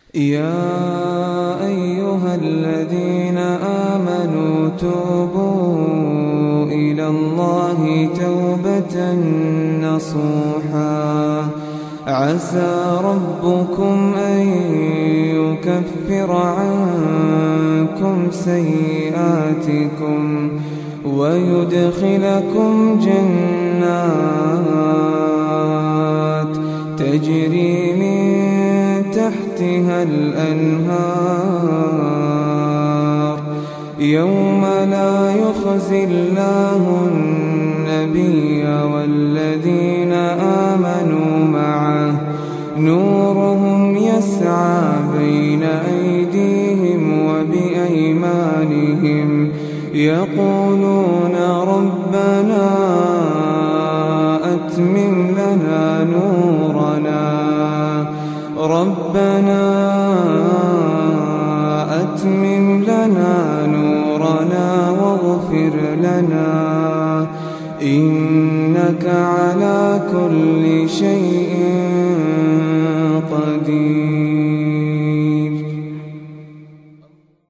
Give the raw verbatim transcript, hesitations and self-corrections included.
يا أيها الذين آمنوا توبوا إلى الله توبة نصوحا عسى ربكم أن يكفر عنكم سيئاتكم ويدخلكم جنات تجري من تحتها الأنهار يوم لا يخزي الله النبي والذين آمنوا معه نورهم يسعى بين أيديهم وبأيمانهم يقولون ربنا أتمم لنا نورنا ربنا أتمم لنا نورنا واغفر لنا إنك على كل شيء